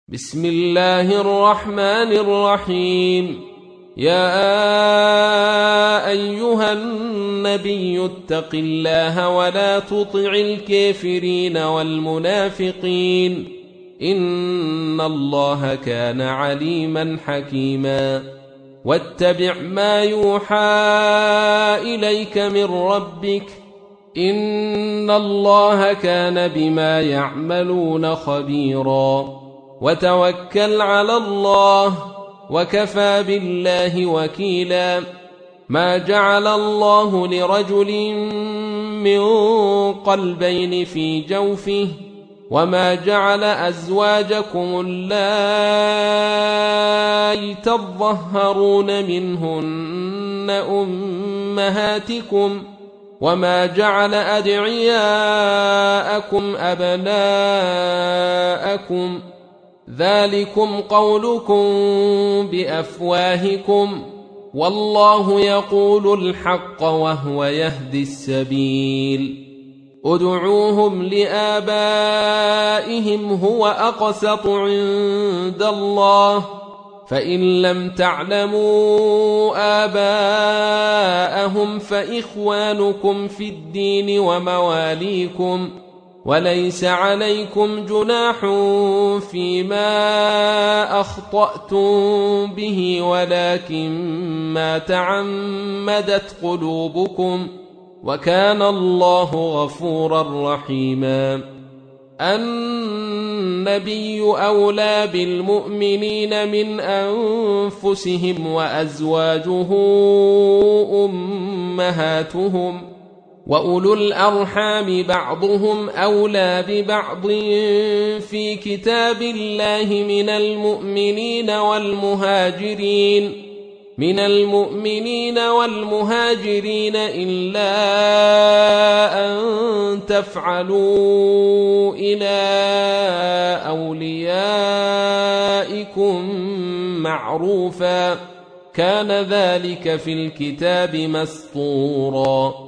بسم الله الرحمن الرحيم. يا أيها النبي اتق الله ولا تطع الكافرين والمنافقين إن الله كان عليما حكيما. واتبع ما يوحى إليك من ربك إن الله كان بما يعملون خبيرا. وتوكل على الله وكفى بالله وكيلا. ما جعل الله لرجل من قلبين في جوفه وما جعل أزواجكم اللائي تظهرون منهن أمهاتكم وما جعل أدعياءكم أبناءكم ذلكم قولكم بأفواهكم والله يقول الحق وهو يهدي السبيل. ادعوهم لآبائهم هو أقسط عند الله فإن لم تعلموا آباءهم فإخوانكم في الدين ومواليكم وليس عليكم جناح فيما أخطأتم به ولكن ما تعمدت قلوبكم وكان الله غفورا رحيما. النبي أولى بالمؤمنين من أنفسهم وأزواجه أمهاتهم وأولو الأرحام بعضهم أولى ببعض في كتاب الله من المؤمنين والمهاجرين إلا أن تفعلوا إلى أوليائكم معروفا كان ذلك في الكتاب مسطورا.